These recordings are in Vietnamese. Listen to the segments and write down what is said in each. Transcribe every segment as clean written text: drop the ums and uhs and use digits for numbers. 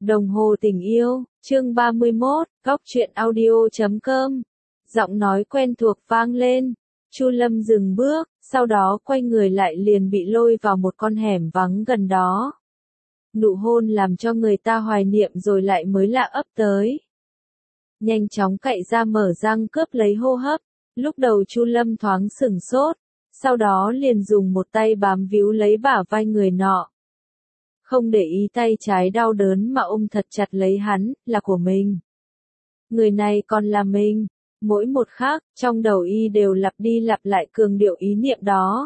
Đồng hồ tình yêu, chương 31, góc truyện audio.com. Giọng nói quen thuộc vang lên. Chu Lâm dừng bước, sau đó quay người lại liền bị lôi vào một con hẻm vắng gần đó. Nụ hôn làm cho người ta hoài niệm rồi lại mới lạ ấp tới. Nhanh chóng cậy ra mở răng cướp lấy hô hấp. Lúc đầu Chu Lâm thoáng sửng sốt, sau đó liền dùng một tay bám víu lấy bả vai người nọ. Không để ý tay trái đau đớn mà ôm thật chặt lấy hắn, là của mình. Người này còn là mình. Mỗi một khắc, trong đầu y đều lặp đi lặp lại cường điệu ý niệm đó.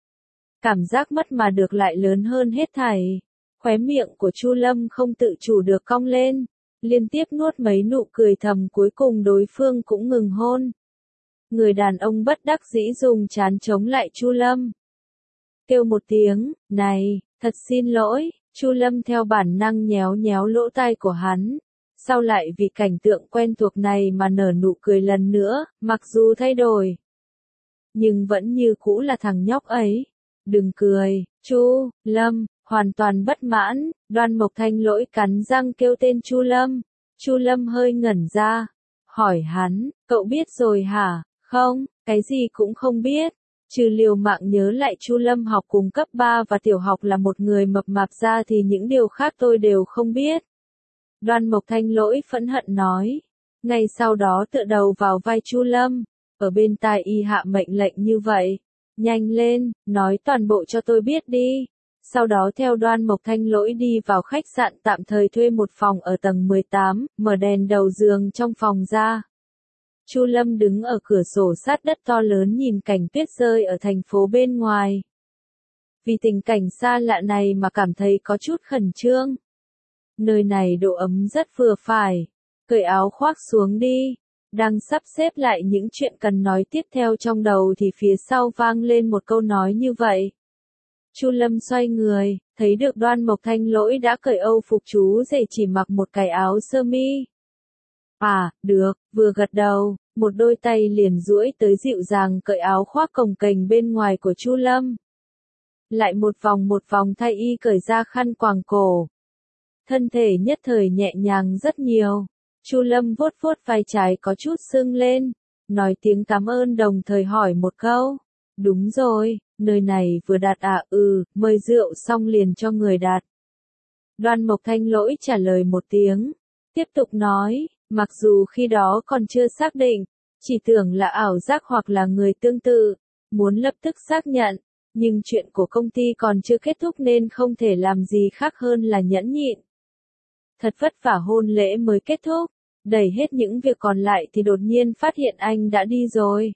Cảm giác mất mà được lại lớn hơn hết thảy. Khóe miệng của Chu Lâm không tự chủ được cong lên, liên tiếp nuốt mấy nụ cười thầm, cuối cùng đối phương cũng ngừng hôn. Người đàn ông bất đắc dĩ dùng trán chống lại Chu Lâm. Kêu một tiếng, này, thật xin lỗi. Chu Lâm theo bản năng nhéo nhéo lỗ tai của hắn, sau lại vì cảnh tượng quen thuộc này mà nở nụ cười lần nữa, mặc dù thay đổi, nhưng vẫn như cũ là thằng nhóc ấy. Đừng cười, Chu Lâm, hoàn toàn bất mãn. Đoan Mộc Thanh Lỗi cắn răng kêu tên Chu Lâm. Chu Lâm hơi ngẩn ra, hỏi hắn, cậu biết rồi hả? Không, cái gì cũng không biết. Trừ liều mạng nhớ lại Chu Lâm học cùng cấp 3 và tiểu học là một người mập mạp ra thì những điều khác tôi đều không biết. Đoan Mộc Thanh Lỗi phẫn hận nói. Ngay sau đó tựa đầu vào vai Chu Lâm, ở bên tai y hạ mệnh lệnh như vậy. Nhanh lên, nói toàn bộ cho tôi biết đi. Sau đó theo Đoan Mộc Thanh Lỗi đi vào khách sạn tạm thời thuê một phòng ở tầng 18, mở đèn đầu giường trong phòng ra. Chu Lâm đứng ở cửa sổ sát đất to lớn nhìn cảnh tuyết rơi ở thành phố bên ngoài. Vì tình cảnh xa lạ này mà cảm thấy có chút khẩn trương. Nơi này độ ấm rất vừa phải. Cởi áo khoác xuống đi. Đang sắp xếp lại những chuyện cần nói tiếp theo trong đầu thì phía sau vang lên một câu nói như vậy. Chu Lâm xoay người, thấy được Đoan Mộc Thanh Lỗi đã cởi âu phục chú rể chỉ mặc một cái áo sơ mi. À, được, vừa gật đầu, một đôi tay liền duỗi tới dịu dàng cởi áo khoác cồng kềnh bên ngoài của Chu Lâm. Lại một vòng thay y cởi ra khăn quàng cổ. Thân thể nhất thời nhẹ nhàng rất nhiều. Chu Lâm vuốt vuốt vai trái có chút sưng lên, nói tiếng cảm ơn đồng thời hỏi một câu. Đúng rồi, nơi này vừa đặt à? Mời rượu xong liền cho người đặt. Đoan Mộc Thanh Lỗi trả lời một tiếng, tiếp tục nói. Mặc dù khi đó còn chưa xác định, chỉ tưởng là ảo giác hoặc là người tương tự, muốn lập tức xác nhận, nhưng chuyện của công ty còn chưa kết thúc nên không thể làm gì khác hơn là nhẫn nhịn. Thật vất vả hôn lễ mới kết thúc, đẩy hết những việc còn lại thì đột nhiên phát hiện anh đã đi rồi.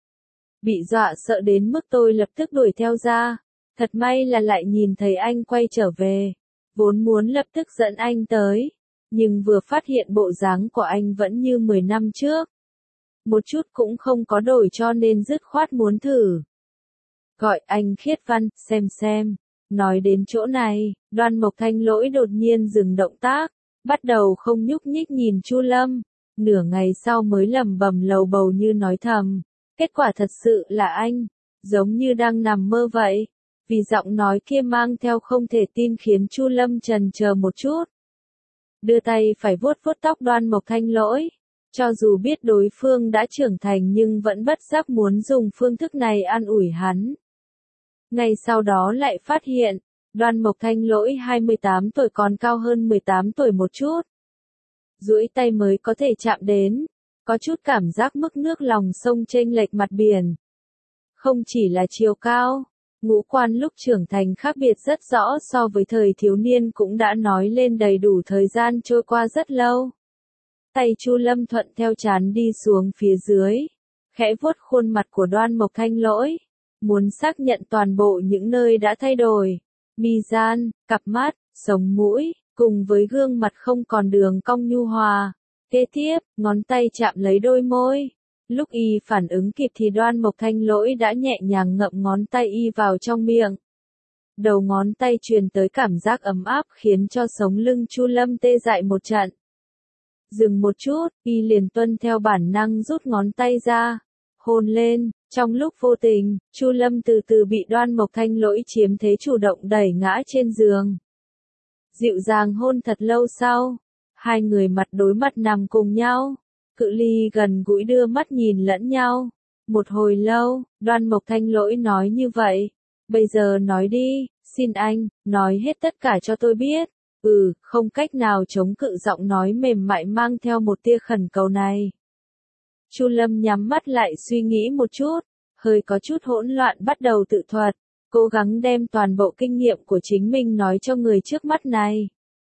Bị dọa sợ đến mức tôi lập tức đuổi theo ra, thật may là lại nhìn thấy anh quay trở về, vốn muốn lập tức dẫn anh tới. Nhưng vừa phát hiện bộ dáng của anh vẫn như 10 năm trước. Một chút cũng không có đổi cho nên dứt khoát muốn thử. Gọi anh Khiết Văn, xem. Nói đến chỗ này, Đoan Mộc Thanh Lỗi đột nhiên dừng động tác, bắt đầu không nhúc nhích nhìn Chu Lâm. Nửa ngày sau mới lẩm bẩm lầu bầu như nói thầm. Kết quả thật sự là anh, giống như đang nằm mơ vậy. Vì giọng nói kia mang theo không thể tin khiến Chu Lâm chần chờ một chút. Đưa tay phải vuốt vuốt tóc Đoan Mộc Thanh Lỗi. Cho dù biết đối phương đã trưởng thành nhưng vẫn bất giác muốn dùng phương thức này an ủi hắn. Ngay sau đó lại phát hiện, Đoan Mộc Thanh Lỗi 28 tuổi còn cao hơn 18 tuổi một chút. Duỗi tay mới có thể chạm đến, có chút cảm giác mức nước lòng sông chênh lệch mặt biển. Không chỉ là chiều cao, ngũ quan lúc trưởng thành khác biệt rất rõ so với thời thiếu niên cũng đã nói lên đầy đủ thời gian trôi qua rất lâu. Tay Chu Lâm thuận theo trán đi xuống phía dưới, khẽ vuốt khuôn mặt của Đoan Mộc Thanh Lỗi, muốn xác nhận toàn bộ những nơi đã thay đổi. Mi gian, cặp mắt, sống mũi, cùng với gương mặt không còn đường cong nhu hòa. Kế tiếp, ngón tay chạm lấy đôi môi. Lúc y phản ứng kịp thì Đoan Mộc Thanh Lỗi đã nhẹ nhàng ngậm ngón tay y vào trong miệng. Đầu ngón tay truyền tới cảm giác ấm áp khiến cho sống lưng Chu Lâm tê dại một trận. Dừng một chút, y liền tuân theo bản năng rút ngón tay ra, hôn lên. Trong lúc vô tình, Chu Lâm từ từ bị Đoan Mộc Thanh Lỗi chiếm thế chủ động đẩy ngã trên giường. Dịu dàng hôn thật lâu sau, hai người mặt đối mặt nằm cùng nhau, cự ly gần gũi đưa mắt nhìn lẫn nhau. Một hồi lâu, Đoan Mộc Thanh Lỗi nói như vậy, bây giờ nói đi, xin anh, nói hết tất cả cho tôi biết. Không cách nào chống cự giọng nói mềm mại mang theo một tia khẩn cầu này. Chu Lâm nhắm mắt lại suy nghĩ một chút, hơi có chút hỗn loạn bắt đầu tự thuật, cố gắng đem toàn bộ kinh nghiệm của chính mình nói cho người trước mắt này.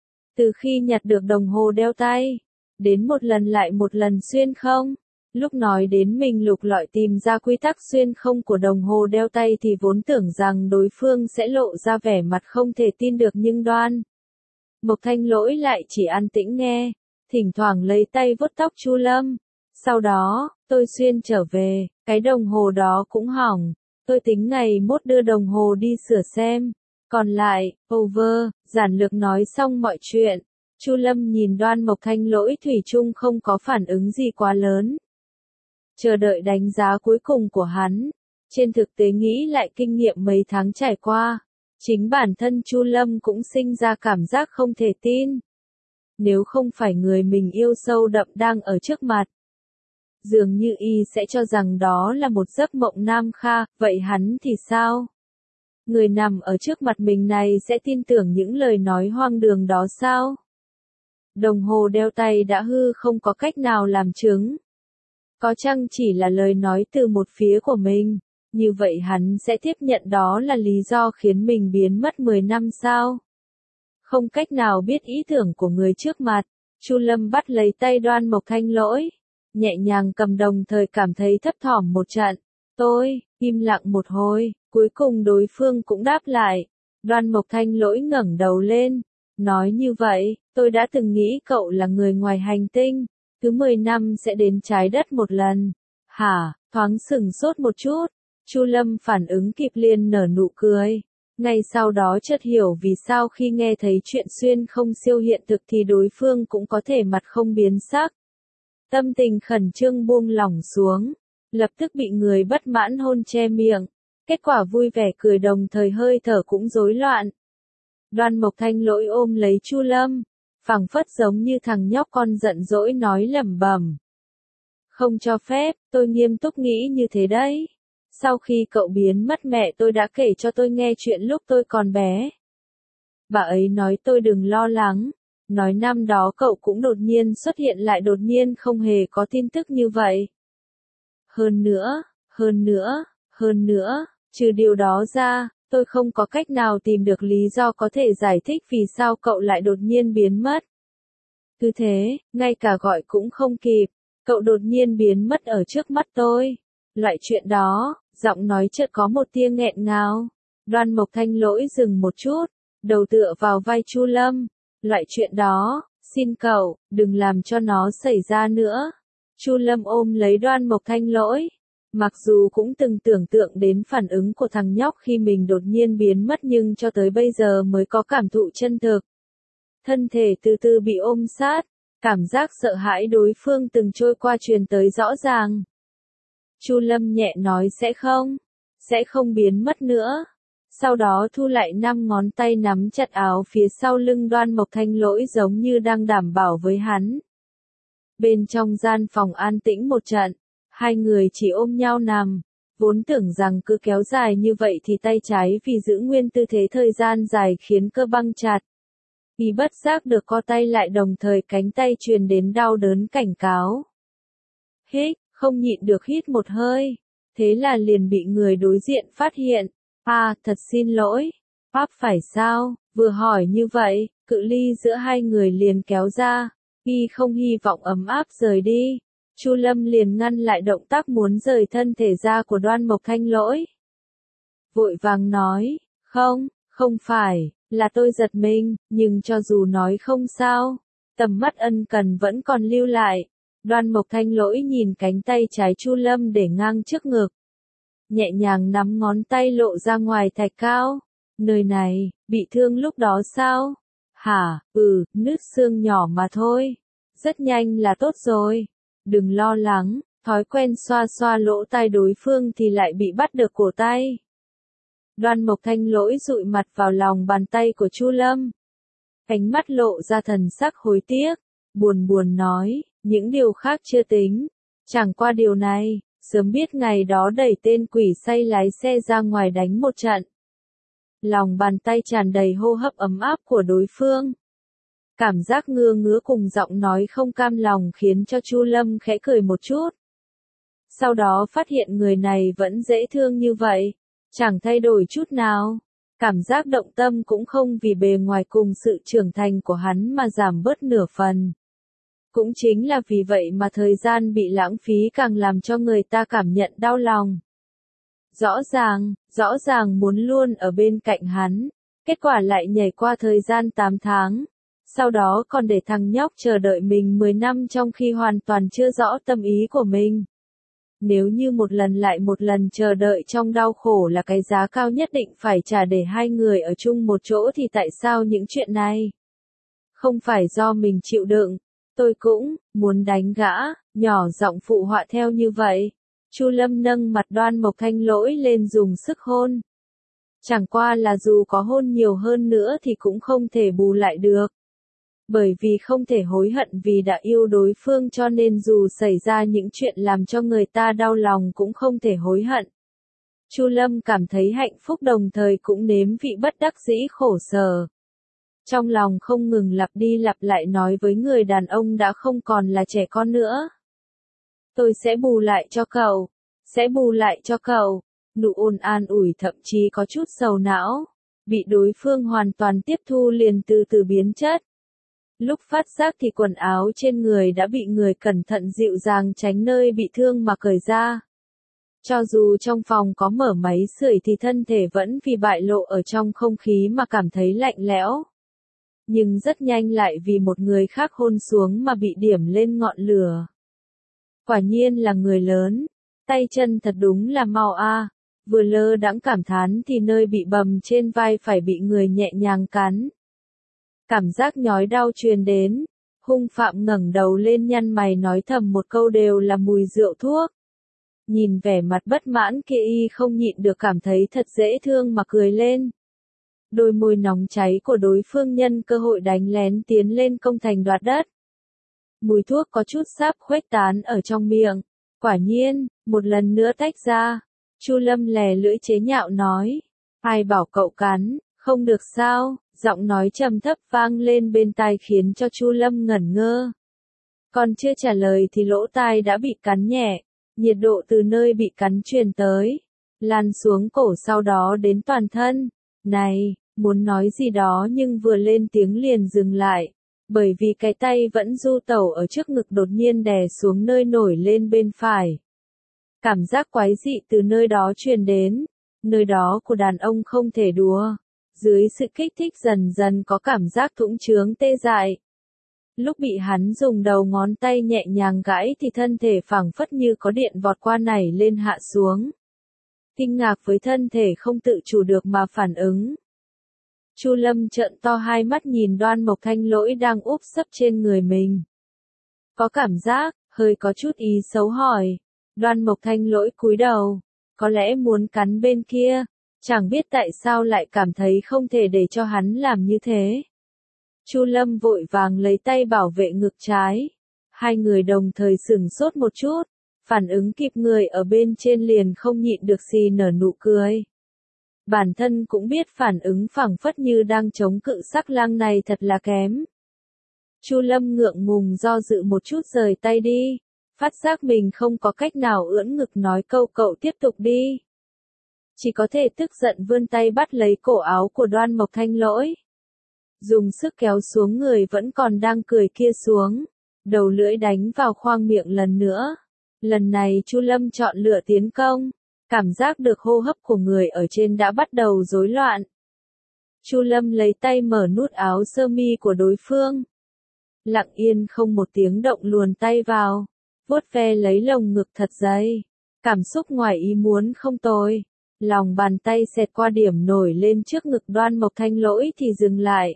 Từ khi nhặt được đồng hồ đeo tay, đến một lần lại một lần xuyên không, lúc nói đến mình lục lọi tìm ra quy tắc xuyên không của đồng hồ đeo tay thì vốn tưởng rằng đối phương sẽ lộ ra vẻ mặt không thể tin được nhưng Đoan Mộc Thanh Lỗi lại chỉ an tĩnh nghe, thỉnh thoảng lấy tay vuốt tóc Chu Lâm. Sau đó, tôi xuyên trở về, cái đồng hồ đó cũng hỏng, tôi tính ngày mốt đưa đồng hồ đi sửa xem. Còn lại, over, giản lược nói xong mọi chuyện. Chu Lâm nhìn Đoan Mộc Thanh Lỗi thủy chung không có phản ứng gì quá lớn. Chờ đợi đánh giá cuối cùng của hắn. Trên thực tế nghĩ lại kinh nghiệm mấy tháng trải qua, chính bản thân Chu Lâm cũng sinh ra cảm giác không thể tin. Nếu không phải người mình yêu sâu đậm đang ở trước mặt, dường như y sẽ cho rằng đó là một giấc mộng nam kha, vậy hắn thì sao? Người nằm ở trước mặt mình này sẽ tin tưởng những lời nói hoang đường đó sao? Đồng hồ đeo tay đã hư không có cách nào làm chứng. Có chăng chỉ là lời nói từ một phía của mình, như vậy hắn sẽ tiếp nhận đó là lý do khiến mình biến mất 10 năm sao? Không cách nào biết ý tưởng của người trước mặt, Chu Lâm bắt lấy tay Đoan Mộc Thanh Lỗi, nhẹ nhàng cầm đồng thời cảm thấy thấp thỏm một trận. Tôi, im lặng một hồi, cuối cùng đối phương cũng đáp lại. Đoan Mộc Thanh Lỗi ngẩng đầu lên, nói như vậy, tôi đã từng nghĩ cậu là người ngoài hành tinh, cứ 10 năm sẽ đến trái đất một lần. Hả, thoáng sửng sốt một chút, Chu Lâm phản ứng kịp liền nở nụ cười. Ngay sau đó chợt hiểu vì sao khi nghe thấy chuyện xuyên không siêu hiện thực thì đối phương cũng có thể mặt không biến sắc. Tâm tình khẩn trương buông lỏng xuống, lập tức bị người bất mãn hôn che miệng. Kết quả vui vẻ cười đồng thời hơi thở cũng rối loạn. Đoan Mộc Thanh Lỗi ôm lấy Chu Lâm, phảng phất giống như thằng nhóc con giận dỗi nói lẩm bẩm. Không cho phép, tôi nghiêm túc nghĩ như thế đấy. Sau khi cậu biến mất mẹ tôi đã kể cho tôi nghe chuyện lúc tôi còn bé. Bà ấy nói tôi đừng lo lắng, nói năm đó cậu cũng đột nhiên xuất hiện lại đột nhiên không hề có tin tức như vậy. Hơn nữa, trừ điều đó ra, tôi không có cách nào tìm được lý do có thể giải thích vì sao cậu lại đột nhiên biến mất. Cứ thế, ngay cả gọi cũng không kịp, cậu đột nhiên biến mất ở trước mắt tôi. Loại chuyện đó, giọng nói chợt có một tia nghẹn ngào. Đoan Mộc Thanh Lỗi dừng một chút, đầu tựa vào vai Chu Lâm. Loại chuyện đó, xin cậu, đừng làm cho nó xảy ra nữa. Chu Lâm ôm lấy Đoan Mộc Thanh Lỗi. Mặc dù cũng từng tưởng tượng đến phản ứng của thằng nhóc khi mình đột nhiên biến mất nhưng cho tới bây giờ mới có cảm thụ chân thực. Thân thể từ từ bị ôm sát, cảm giác sợ hãi đối phương từng trôi qua truyền tới rõ ràng. Chu Lâm nhẹ nói sẽ không biến mất nữa. Sau đó thu lại 5 ngón tay nắm chặt áo phía sau lưng Đoan Mộc Thanh Lỗi giống như đang đảm bảo với hắn. Bên trong gian phòng an tĩnh một trận, hai người chỉ ôm nhau nằm, vốn tưởng rằng cứ kéo dài như vậy thì tay trái vì giữ nguyên tư thế thời gian dài khiến cơ băng chặt. Y bất giác được co tay lại đồng thời cánh tay truyền đến đau đớn cảnh cáo. Hít, không nhịn được hít một hơi, thế là liền bị người đối diện phát hiện. Thật xin lỗi, phải sao, vừa hỏi như vậy, cự ly giữa hai người liền kéo ra, y không hy vọng ấm áp rời đi. Chu Lâm liền ngăn lại động tác muốn rời thân thể ra của Đoan Mộc Thanh Lỗi. Vội vàng nói, không phải, là tôi giật mình, nhưng cho dù nói không sao, tầm mắt ân cần vẫn còn lưu lại. Đoan Mộc Thanh Lỗi nhìn cánh tay trái Chu Lâm để ngang trước ngực. Nhẹ nhàng nắm ngón tay lộ ra ngoài thạch cao. Nơi này, bị thương lúc đó sao? Hả, nứt xương nhỏ mà thôi. Rất nhanh là tốt rồi. Đừng lo lắng, thói quen xoa xoa lỗ tai đối phương thì lại bị bắt được cổ tay. Đoan Mộc Thanh Lỗi dụi mặt vào lòng bàn tay của Chu Lâm. Ánh mắt lộ ra thần sắc hối tiếc, buồn buồn nói, những điều khác chưa tính. Chẳng qua điều này, sớm biết ngày đó đẩy tên quỷ say lái xe ra ngoài đánh một trận. Lòng bàn tay tràn đầy hô hấp ấm áp của đối phương. Cảm giác ngứa ngứa cùng giọng nói không cam lòng khiến cho Chu Lâm khẽ cười một chút. Sau đó phát hiện người này vẫn dễ thương như vậy, chẳng thay đổi chút nào. Cảm giác động tâm cũng không vì bề ngoài cùng sự trưởng thành của hắn mà giảm bớt nửa phần. Cũng chính là vì vậy mà thời gian bị lãng phí càng làm cho người ta cảm nhận đau lòng. Rõ ràng muốn luôn ở bên cạnh hắn, kết quả lại nhảy qua thời gian 8 tháng. Sau đó còn để thằng nhóc chờ đợi mình 10 năm trong khi hoàn toàn chưa rõ tâm ý của mình. Nếu như một lần lại một lần chờ đợi trong đau khổ là cái giá cao nhất định phải trả để hai người ở chung một chỗ thì tại sao những chuyện này không phải do mình chịu đựng? Tôi cũng muốn đánh gã, nhỏ giọng phụ họa theo như vậy. Chu Lâm nâng mặt Đoan Mộc Thanh Lỗi lên dùng sức hôn. Chẳng qua là dù có hôn nhiều hơn nữa thì cũng không thể bù lại được. Bởi vì không thể hối hận vì đã yêu đối phương cho nên dù xảy ra những chuyện làm cho người ta đau lòng cũng không thể hối hận. Chu Lâm cảm thấy hạnh phúc đồng thời cũng nếm vị bất đắc dĩ khổ sở. Trong lòng không ngừng lặp đi lặp lại nói với người đàn ông đã không còn là trẻ con nữa. Tôi sẽ bù lại cho cậu, sẽ bù lại cho cậu. Nụ ôn an ủi thậm chí có chút sầu não, bị đối phương hoàn toàn tiếp thu liền từ từ biến chất. Lúc phát giác thì quần áo trên người đã bị người cẩn thận dịu dàng tránh nơi bị thương mà cởi ra. Cho dù trong phòng có mở máy sưởi thì thân thể vẫn vì bại lộ ở trong không khí mà cảm thấy lạnh lẽo. Nhưng rất nhanh lại vì một người khác hôn xuống mà bị điểm lên ngọn lửa. Quả nhiên là người lớn, tay chân thật đúng là mau a. Vừa lơ đãng cảm thán thì nơi bị bầm trên vai phải bị người nhẹ nhàng cắn. Cảm giác nhói đau truyền đến, hung phạm ngẩng đầu lên nhăn mày nói thầm một câu đều là mùi rượu thuốc. Nhìn vẻ mặt bất mãn kia y không nhịn được cảm thấy thật dễ thương mà cười lên. Đôi môi nóng cháy của đối phương nhân cơ hội đánh lén tiến lên công thành đoạt đất. Mùi thuốc có chút sáp khuếch tán ở trong miệng. Quả nhiên, một lần nữa tách ra. Chu Lâm lè lưỡi chế nhạo nói. Ai bảo cậu cắn, không được sao, giọng nói trầm thấp vang lên bên tai khiến cho Chu Lâm ngẩn ngơ. Còn chưa trả lời thì lỗ tai đã bị cắn nhẹ, nhiệt độ từ nơi bị cắn truyền tới, lan xuống cổ sau đó đến toàn thân. Này, muốn nói gì đó nhưng vừa lên tiếng liền dừng lại, bởi vì cái tay vẫn du tẩu ở trước ngực đột nhiên đè xuống nơi nổi lên bên phải. Cảm giác quái dị từ nơi đó truyền đến, nơi đó của đàn ông không thể đùa. Dưới sự kích thích dần dần có cảm giác thũng chướng tê dại. Lúc bị hắn dùng đầu ngón tay nhẹ nhàng gãi thì thân thể phảng phất như có điện vọt qua nảy lên hạ xuống. Kinh ngạc với thân thể không tự chủ được mà phản ứng. Chu Lâm trợn to hai mắt nhìn Đoan Mộc Thanh Lỗi đang úp sấp trên người mình. Có cảm giác, hơi có chút ý xấu hỏi. Đoan Mộc Thanh Lỗi cúi đầu, có lẽ muốn cắn bên kia, chẳng biết tại sao lại cảm thấy không thể để cho hắn làm như thế. Chu Lâm vội vàng lấy tay bảo vệ ngực trái. Hai người đồng thời sửng sốt một chút, phản ứng kịp người ở bên trên liền không nhịn được xì nở nụ cười. Bản thân cũng biết phản ứng phảng phất như đang chống cự sắc lang này thật là kém. Chu Lâm ngượng ngùng do dự một chút rời tay đi, phát giác mình không có cách nào ưỡn ngực nói câu cậu tiếp tục đi. Chỉ có thể tức giận vươn tay bắt lấy cổ áo của Đoan Mộc Thanh Lỗi. Dùng sức kéo xuống người vẫn còn đang cười kia xuống, đầu lưỡi đánh vào khoang miệng lần nữa. Lần này Chu Lâm chọn lựa tiến công, cảm giác được hô hấp của người ở trên đã bắt đầu rối loạn. Chu Lâm lấy tay mở nút áo sơ mi của đối phương. Lặng yên không một tiếng động luồn tay vào, vuốt ve lấy lồng ngực thật dày. Cảm xúc ngoài ý muốn không tồi. Lòng bàn tay xẹt qua điểm nổi lên trước ngực Đoan Mộc Thanh Lỗi thì dừng lại.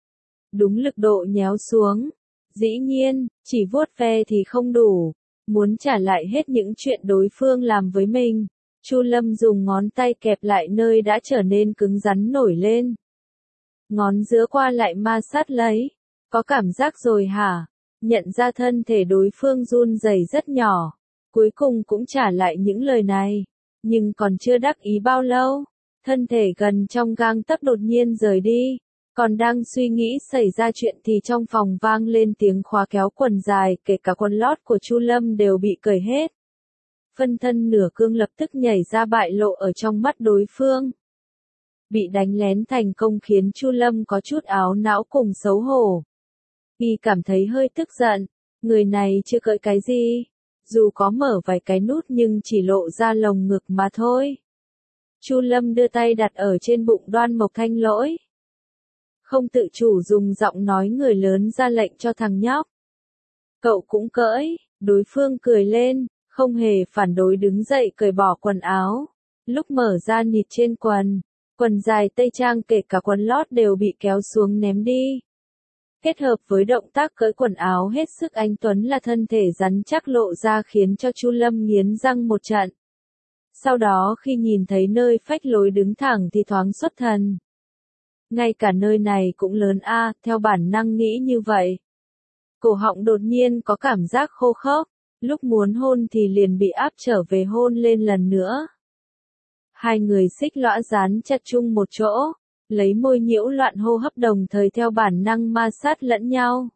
Đúng lực độ nhéo xuống. Dĩ nhiên, chỉ vuốt ve thì không đủ. Muốn trả lại hết những chuyện đối phương làm với mình. Chu Lâm dùng ngón tay kẹp lại nơi đã trở nên cứng rắn nổi lên. ngón giữa qua lại ma sát lấy. Có cảm giác rồi hả? Nhận ra thân thể đối phương run rẩy rất nhỏ. Cuối cùng cũng trả lại những lời này. Nhưng còn chưa đắc ý bao lâu. Thân thể gần trong gang tấc đột nhiên rời đi. Còn đang suy nghĩ xảy ra chuyện thì trong phòng vang lên tiếng khóa kéo quần dài, kể cả quần lót của Chu Lâm đều bị cởi hết. Phân thân nửa cương lập tức nhảy ra bại lộ ở trong mắt đối phương. Bị đánh lén thành công khiến Chu Lâm có chút áo não cùng xấu hổ. Y cảm thấy hơi tức giận, người này chưa cởi cái gì, dù có mở vài cái nút nhưng chỉ lộ ra lồng ngực mà thôi. Chu Lâm đưa tay đặt ở trên bụng Đoan Mộc Thanh Lỗi. Không tự chủ dùng giọng nói người lớn ra lệnh cho thằng nhóc. Cậu cũng cởi, đối phương cười lên, không hề phản đối đứng dậy cởi bỏ quần áo. Lúc mở ra nịt trên quần dài tây trang kể cả quần lót đều bị kéo xuống ném đi. Kết hợp với động tác cởi quần áo hết sức anh tuấn là thân thể rắn chắc lộ ra khiến cho Chu Lâm nghiến răng một trận. Sau đó khi nhìn thấy nơi phách lối đứng thẳng thì thoáng xuất thần. Ngay cả nơi này cũng lớn a, theo bản năng nghĩ như vậy. Cổ họng đột nhiên có cảm giác khô khốc, lúc muốn hôn thì liền bị áp trở về hôn lên lần nữa. Hai người xích lõa dán chặt chung một chỗ, lấy môi nhiễu loạn hô hấp đồng thời theo bản năng ma sát lẫn nhau.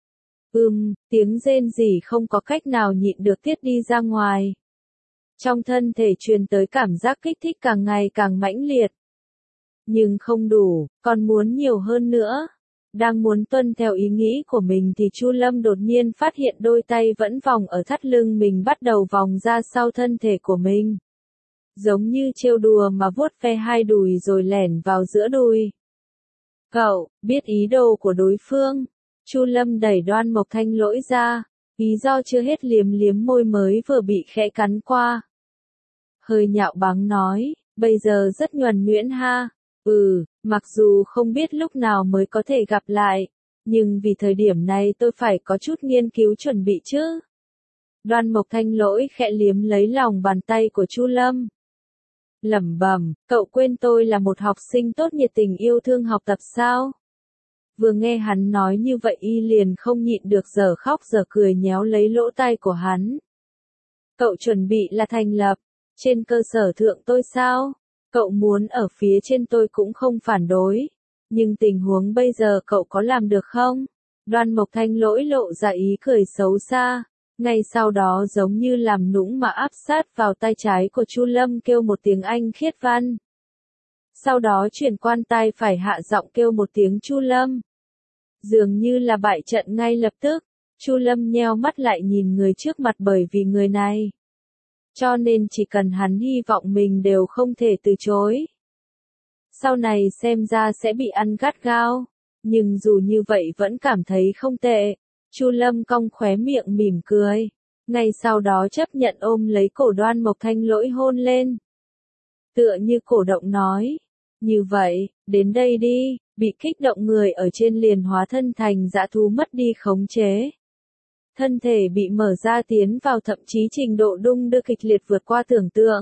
Tiếng rên rỉ không có cách nào nhịn được tiết đi ra ngoài. Trong thân thể truyền tới cảm giác kích thích càng ngày càng mãnh liệt. Nhưng không đủ, còn muốn nhiều hơn nữa. Đang muốn tuân theo ý nghĩ của mình thì Chu Lâm đột nhiên phát hiện đôi tay vẫn vòng ở thắt lưng mình bắt đầu vòng ra sau thân thể của mình. Giống như trêu đùa mà vuốt ve hai đùi rồi lẻn vào giữa đùi. Cậu, biết ý đồ của đối phương. Chu Lâm đẩy Đoan Mộc Thanh Lỗi ra, lý do chưa hết liếm liếm môi mới vừa bị khẽ cắn qua. Hơi nhạo báng nói, bây giờ rất nhuần nhuyễn ha. Mặc dù không biết lúc nào mới có thể gặp lại, nhưng vì thời điểm này tôi phải có chút nghiên cứu chuẩn bị chứ. Đoan Mộc Thanh Lỗi khẽ liếm lấy lòng bàn tay của Chu Lâm. Lẩm bẩm, cậu quên tôi là một học sinh tốt nhiệt tình yêu thương học tập sao? Vừa nghe hắn nói như vậy y liền không nhịn được giờ khóc giờ cười nhéo lấy lỗ tai của hắn. Cậu chuẩn bị là thành lập, trên cơ sở thượng tôi sao? Cậu muốn ở phía trên tôi cũng không phản đối. Nhưng tình huống bây giờ cậu có làm được không? Đoan Mộc Thanh Lỗi lộ ra ý cười xấu xa. Ngay sau đó giống như làm nũng mà áp sát vào tay trái của Chu Lâm kêu một tiếng Anh khiết văn. Sau đó chuyển quan tai phải hạ giọng kêu một tiếng Chu Lâm. Dường như là bại trận ngay lập tức. Chu Lâm nheo mắt lại nhìn người trước mặt bởi vì người này. Cho nên chỉ cần hắn hy vọng mình đều không thể từ chối. Sau này xem ra sẽ bị ăn gắt gao. Nhưng dù như vậy vẫn cảm thấy không tệ. Chu Lâm cong khóe miệng mỉm cười. Ngay sau đó chấp nhận ôm lấy cổ Đoan Mộc Thanh Lỗi hôn lên. Tựa như cổ động nói. Như vậy, đến đây đi, bị kích động người ở trên liền hóa thân thành dã thú mất đi khống chế. Thân thể bị mở ra tiến vào thậm chí trình độ đung đưa kịch liệt vượt qua tưởng tượng.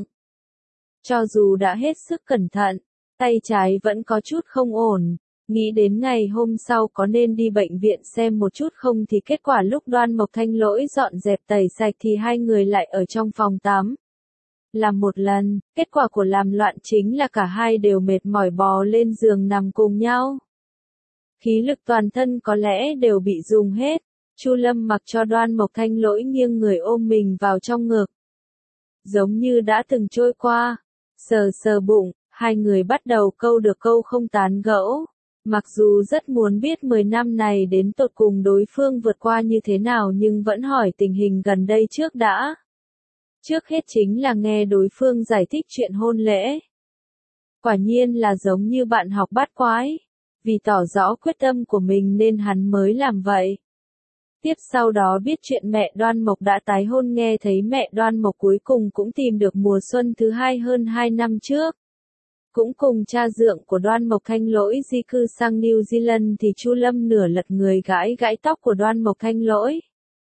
Cho dù đã hết sức cẩn thận, tay trái vẫn có chút không ổn. Nghĩ đến ngày hôm sau có nên đi bệnh viện xem một chút không thì kết quả lúc Đoan Mộc Thanh Lỗi dọn dẹp tẩy sạch thì hai người lại ở trong phòng tắm. Làm một lần, kết quả của làm loạn chính là cả hai đều mệt mỏi bò lên giường nằm cùng nhau. Khí lực toàn thân có lẽ đều bị dùng hết. Chu Lâm mặc cho Đoan Mộc Thanh Lỗi nghiêng người ôm mình vào trong ngực. Giống như đã từng trôi qua. Sờ sờ bụng, hai người bắt đầu câu được câu không tán gẫu. Mặc dù rất muốn biết 10 năm này đến tột cùng đối phương vượt qua như thế nào nhưng vẫn hỏi tình hình gần đây trước đã. Trước hết chính là nghe đối phương giải thích chuyện hôn lễ. Quả nhiên là giống như bạn học bát quái. Vì tỏ rõ quyết tâm của mình nên hắn mới làm vậy. Tiếp sau đó biết chuyện mẹ Đoan Mộc đã tái hôn nghe thấy mẹ Đoan Mộc cuối cùng cũng tìm được mùa xuân thứ hai hơn 2 năm trước. Cũng cùng cha dượng của Đoan Mộc Thanh Lỗi di cư sang New Zealand thì Chu Lâm nửa lật người gãi gãi tóc của Đoan Mộc Thanh Lỗi.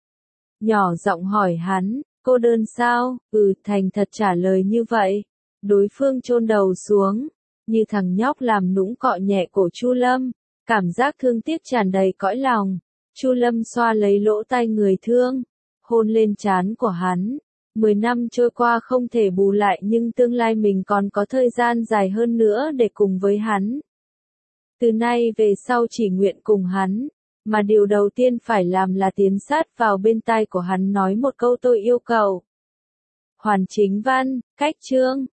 Nhỏ giọng hỏi hắn, cô đơn sao? Thành thật trả lời như vậy. Đối phương chôn đầu xuống, như thằng nhóc làm nũng cọ nhẹ cổ Chu Lâm. Cảm giác thương tiếc tràn đầy cõi lòng. Chu Lâm xoa lấy lỗ tai người thương, hôn lên trán của hắn. 10 năm trôi qua không thể bù lại nhưng tương lai mình còn có thời gian dài hơn nữa để cùng với hắn. Từ nay về sau chỉ nguyện cùng hắn, mà điều đầu tiên phải làm là tiến sát vào bên tai của hắn nói một câu tôi yêu cầu. Hoàn Chính Văn, cách chương.